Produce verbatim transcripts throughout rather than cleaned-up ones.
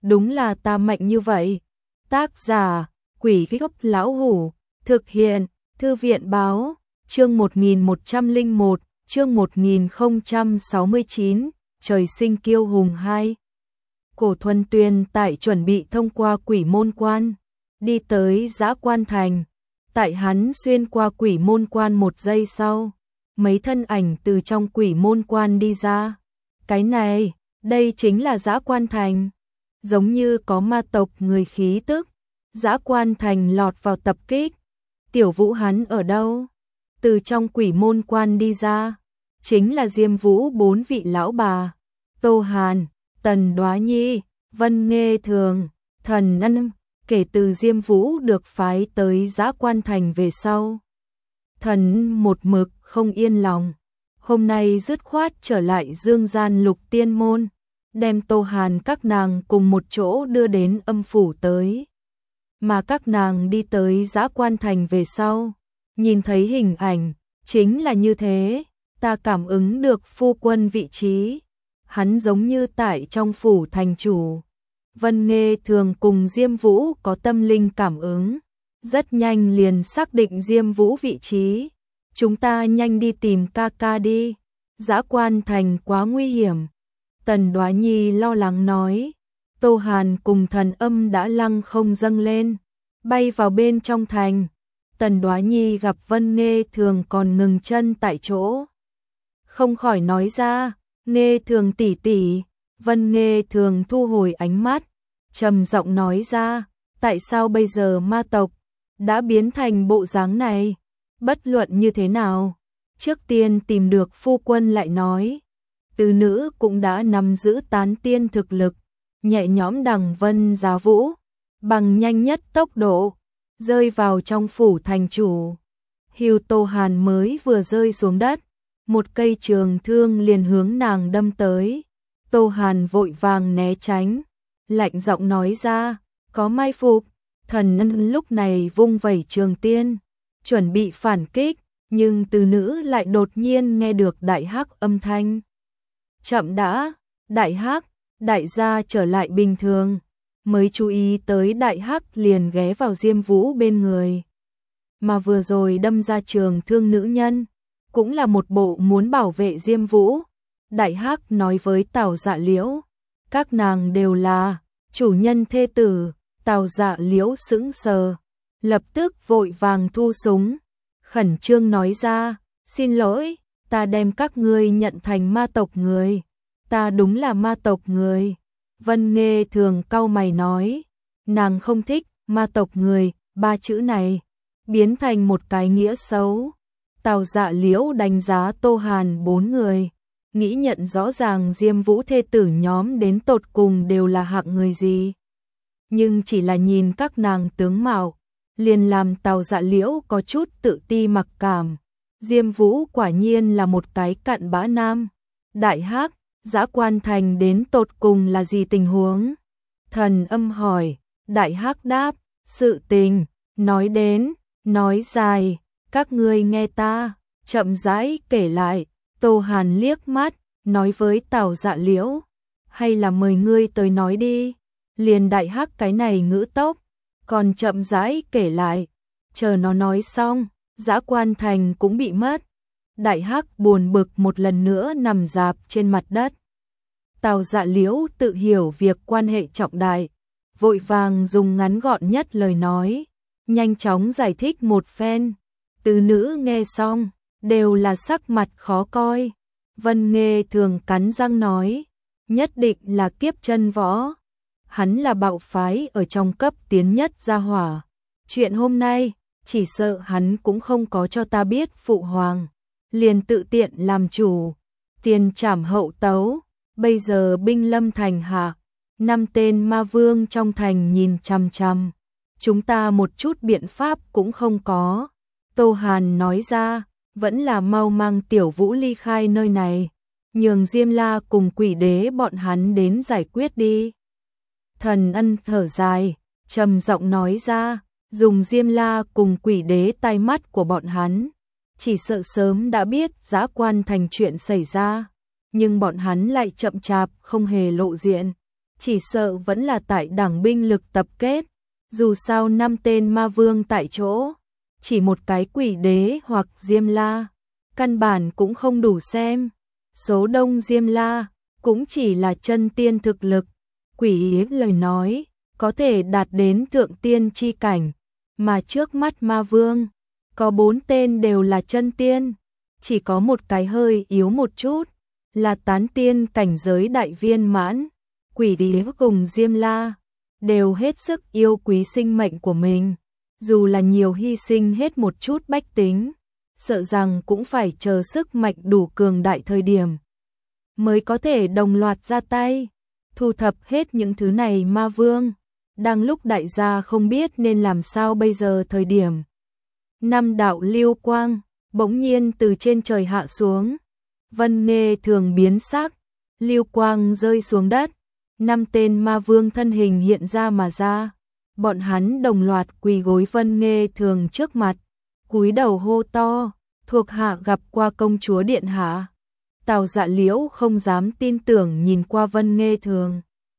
đúng là ta mạnh như vậy. Tác giả, Quỷ Gốc Lão Hủ, thực hiện, Thư viện Báo, chương một nghìn một trăm lẻ một, chương một nghìn không trăm sáu mươi chín, Trời sinh kiêu hùng hai. Cổ Thuần Tuyền tại chuẩn bị thông qua quỷ môn quan, đi tới Dã Quan Thành. Tại hắn xuyên qua quỷ môn quan một giây sau, mấy thân ảnh từ trong quỷ môn quan đi ra. Cái này, đây chính là Dã Quan Thành. Giống như có ma tộc người khí tức. Dã Quan Thành lọt vào tập kích. Tiểu Vũ hắn ở đâu? Từ trong quỷ môn quan đi ra, chính là Diêm Vũ bốn vị lão bà, Tô Hàn, Tần Đoá Nhi, Vân Nghê Thường, Thần Ân. Kể từ Diêm Vũ được phái tới Dã Quan Thành về sau, Thần một mực không yên lòng. Hôm nay dứt khoát trở lại Dương Gian Lục Tiên Môn, đem Tô Hàn các nàng cùng một chỗ đưa đến âm phủ tới. Mà các nàng đi tới Dã Quan Thành về sau, nhìn thấy hình ảnh, chính là như thế. Ta cảm ứng được phu quân vị trí, hắn giống như tại trong phủ thành chủ. Vân Nghê Thường cùng Diêm Vũ có tâm linh cảm ứng, rất nhanh liền xác định Diêm Vũ vị trí. Chúng ta nhanh đi tìm ca ca đi, Dã Quan Thành quá nguy hiểm. Tần Đoá Nhi lo lắng nói. Tô Hàn cùng Thần Âm đã lăng không dâng lên, bay vào bên trong thành. Tần Đoá Nhi gặp Vân Nghê Thường còn ngừng chân tại chỗ, không khỏi nói ra, Nghê Thường tỷ tỷ. Vân Nghê Thường thu hồi ánh mắt, trầm giọng nói ra, tại sao bây giờ ma tộc đã biến thành bộ dáng này? Bất luận như thế nào, trước tiên tìm được phu quân lại nói. Từ nữ cũng đã nắm giữ tán tiên thực lực, nhẹ nhõm đằng Vân Giá Vũ, bằng nhanh nhất tốc độ, rơi vào trong phủ thành chủ. Hưu Tô Hàn mới vừa rơi xuống đất, một cây trường thương liền hướng nàng đâm tới. Tô Hàn vội vàng né tránh, lạnh giọng nói ra, có mai phục. Thần Ân lúc này vung vẩy trường tiên, chuẩn bị phản kích, nhưng từ nữ lại đột nhiên nghe được đại hắc âm thanh. Chậm đã, đại hắc, đại gia trở lại bình thường. Mới chú ý tới đại hắc liền ghé vào Diêm Vũ bên người. Mà vừa rồi đâm ra trường thương nữ nhân, cũng là một bộ muốn bảo vệ Diêm Vũ. Đại hắc nói với Tào Dạ Liễu, các nàng đều là chủ nhân thê tử. Tào Dạ Liễu sững sờ, lập tức vội vàng thu súng, khẩn trương nói ra, xin lỗi, ta đem các ngươi nhận thành ma tộc người. Ta đúng là ma tộc người. Vân Nghê Thường cau mày nói, nàng không thích ma tộc người, ba chữ này, biến thành một cái nghĩa xấu. Tào Dạ Liễu đánh giá Tô Hàn bốn người, nghĩ nhận rõ ràng Diêm Vũ thê tử nhóm đến tột cùng đều là hạng người gì. Nhưng chỉ là nhìn các nàng tướng mạo, liền làm Tào Dạ Liễu có chút tự ti mặc cảm. Diêm Vũ quả nhiên là một cái cặn bã nam. Đại hắc, Dã Quan Thành đến tột cùng là gì tình huống? Thần Âm hỏi. Đại hắc đáp, sự tình, nói đến, nói dài, các ngươi nghe ta, chậm rãi kể lại. Tô Hàn liếc mắt, nói với Tào Dạ Liễu, hay là mời ngươi tới nói đi. Liền đại hắc cái này ngữ tốc, còn chậm rãi kể lại, chờ nó nói xong, Dã Quan Thành cũng bị mất. Đại hắc buồn bực một lần nữa nằm rạp trên mặt đất. Tào Dạ Liễu tự hiểu việc quan hệ trọng đại, vội vàng dùng ngắn gọn nhất lời nói, nhanh chóng giải thích một phen. Từ nữ nghe xong, đều là sắc mặt khó coi. Vân Nghê Thường cắn răng nói, nhất định là kiếp chân võ. Hắn là bạo phái ở trong cấp tiến nhất gia hỏa. Chuyện hôm nay, chỉ sợ hắn cũng không có cho ta biết phụ hoàng. Liền tự tiện làm chủ, tiền trảm hậu tấu. Bây giờ binh lâm thành hạ, năm tên ma vương trong thành nhìn chằm chằm. Chúng ta một chút biện pháp cũng không có. Tô Hàn nói ra, vẫn là mau mang Tiểu Vũ ly khai nơi này, nhường Diêm La cùng Quỷ Đế bọn hắn đến giải quyết đi. Thần Ân thở dài, trầm giọng nói ra, dùng Diêm La cùng Quỷ Đế tai mắt của bọn hắn, chỉ sợ sớm đã biết Dã Quan Thành chuyện xảy ra, nhưng bọn hắn lại chậm chạp không hề lộ diện, chỉ sợ vẫn là tại đảng binh lực tập kết, dù sao năm tên ma vương tại chỗ, chỉ một cái quỷ đế hoặc Diêm La, căn bản cũng không đủ xem, số đông Diêm La cũng chỉ là chân tiên thực lực, quỷ ý lời nói, có thể đạt đến thượng tiên chi cảnh, mà trước mắt ma vương, có bốn tên đều là chân tiên, chỉ có một cái hơi yếu một chút, là tán tiên cảnh giới đại viên mãn, quỷ ý cùng Diêm La, đều hết sức yêu quý sinh mệnh của mình, dù là nhiều hy sinh hết một chút bách tính, sợ rằng cũng phải chờ sức mạnh đủ cường đại thời điểm, mới có thể đồng loạt ra tay, thu thập hết những thứ này ma vương, đang lúc đại gia không biết nên làm sao bây giờ thời điểm. Năm đạo lưu quang, bỗng nhiên từ trên trời hạ xuống, Vân Nghê Thường biến sắc, lưu quang rơi xuống đất, năm tên ma vương thân hình hiện ra mà ra, bọn hắn đồng loạt quỳ gối Vân Nghê Thường trước mặt, cúi đầu hô to, thuộc hạ gặp qua công chúa điện hạ. Tào Dạ Liễu không dám tin tưởng nhìn qua Vân Nghê Thường.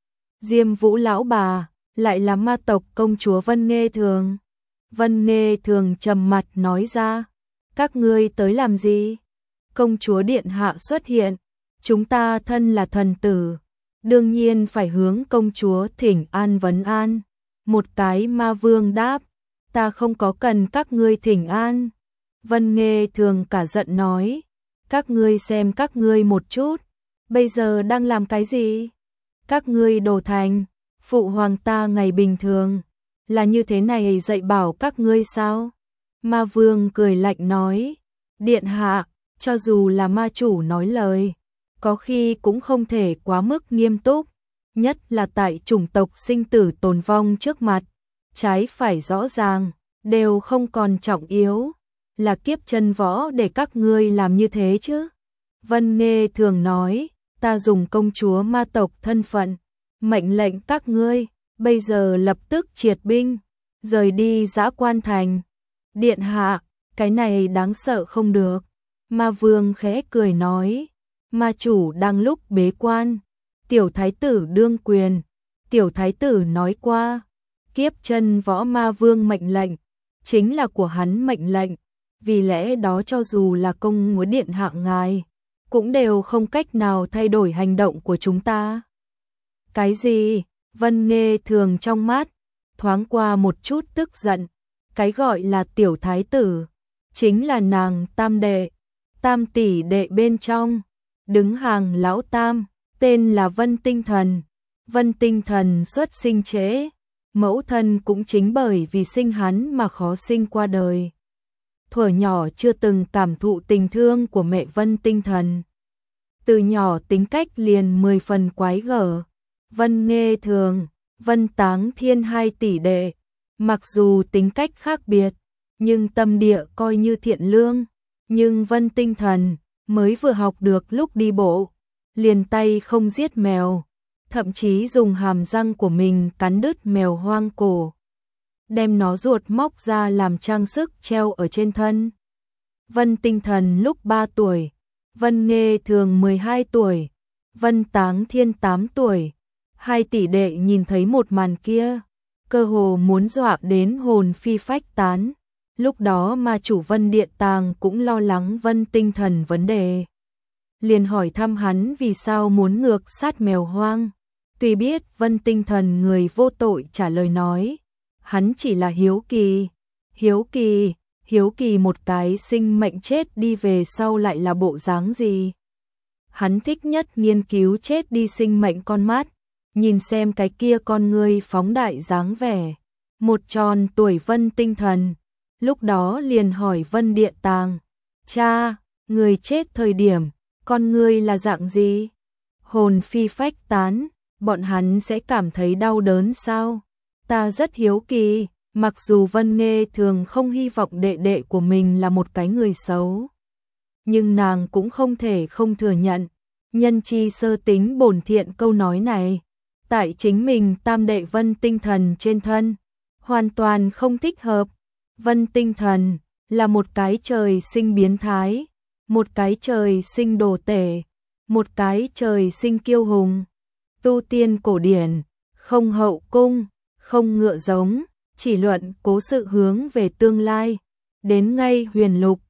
Diêm Vũ lão bà, lại là ma tộc công chúa Vân Nghê Thường. Vân Nghê Thường trầm mặt nói ra, các ngươi tới làm gì? Công chúa điện hạ xuất hiện, chúng ta thân là thần tử, đương nhiên phải hướng công chúa thỉnh an vấn an. Một cái ma vương đáp, ta không có cần các ngươi thỉnh an. Vân Nghê Thường cả giận nói, các ngươi xem các ngươi một chút, bây giờ đang làm cái gì? Các ngươi đồ thành, phụ hoàng ta ngày bình thường, là như thế này dạy bảo các ngươi sao? Ma vương cười lạnh nói, điện hạ, cho dù là ma chủ nói lời, có khi cũng không thể quá mức nghiêm túc, nhất là tại chủng tộc sinh tử tồn vong trước mặt, trái phải rõ ràng, đều không còn trọng yếu, là kiếp chân võ để các ngươi làm như thế chứ. Vân Nghê Thường nói, ta dùng công chúa ma tộc thân phận, mệnh lệnh các ngươi, bây giờ lập tức triệt binh, rời đi Dã Quan Thành. Điện hạ, cái này đáng sợ không được. Ma vương khẽ cười nói, ma chủ đang lúc bế quan, tiểu thái tử đương quyền, tiểu thái tử nói qua, kiếp chân võ ma vương mệnh lệnh, chính là của hắn mệnh lệnh, vì lẽ đó cho dù là công múa điện hạ ngài, cũng đều không cách nào thay đổi hành động của chúng ta. Cái gì? Vân Nghê Thường trong mắt, thoáng qua một chút tức giận, cái gọi là tiểu thái tử, chính là nàng tam đệ, tam tỷ đệ bên trong, đứng hàng lão tam, tên là Vân Tinh Thần. Vân Tinh Thần xuất sinh trễ, mẫu thân cũng chính bởi vì sinh hắn mà khó sinh qua đời. Thuở nhỏ chưa từng cảm thụ tình thương của mẹ Vân Tinh Thần. Từ nhỏ tính cách liền mười phần quái gở. Vân Nghê Thường, Vân Táng Thiên hai tỷ đệ, mặc dù tính cách khác biệt, nhưng tâm địa coi như thiện lương. Nhưng Vân Tinh Thần mới vừa học được lúc đi bộ, liền tay không giết mèo, thậm chí dùng hàm răng của mình cắn đứt mèo hoang cổ, đem nó ruột móc ra làm trang sức treo ở trên thân. Vân Tinh Thần lúc ba tuổi, Vân Nghê Thường mười hai tuổi, Vân Táng Thiên tám tuổi. Hai tỷ đệ nhìn thấy một màn kia, cơ hồ muốn dọa đến hồn phi phách tán. Lúc đó ma chủ Vân Điện Tàng cũng lo lắng Vân Tinh Thần vấn đề, liền hỏi thăm hắn vì sao muốn ngược sát mèo hoang. Tuy biết Vân Tinh Thần người vô tội trả lời nói, hắn chỉ là hiếu kỳ, hiếu kỳ, hiếu kỳ một cái sinh mệnh chết đi về sau lại là bộ dáng gì. Hắn thích nhất nghiên cứu chết đi sinh mệnh con mắt, nhìn xem cái kia con người phóng đại dáng vẻ. Một tròn tuổi Vân Tinh Thần, lúc đó liền hỏi Vân Điện Tàng, cha, người chết thời điểm, con người là dạng gì? Hồn phi phách tán, bọn hắn sẽ cảm thấy đau đớn sao? Ta rất hiếu kỳ, mặc dù Vân Nghê Thường không hy vọng đệ đệ của mình là một cái người xấu, nhưng nàng cũng không thể không thừa nhận, nhân chi sơ tính bổn thiện câu nói này, tại chính mình tam đệ Vân Tinh Thần trên thân, hoàn toàn không thích hợp. Vân Tinh Thần là một cái trời sinh biến thái, một cái trời sinh đồ tể, một cái trời sinh kiêu hùng. tu tiên cổ điển, không hậu cung, không ngựa giống, chỉ luận cố sự hướng về tương lai. Đến ngay huyền lục,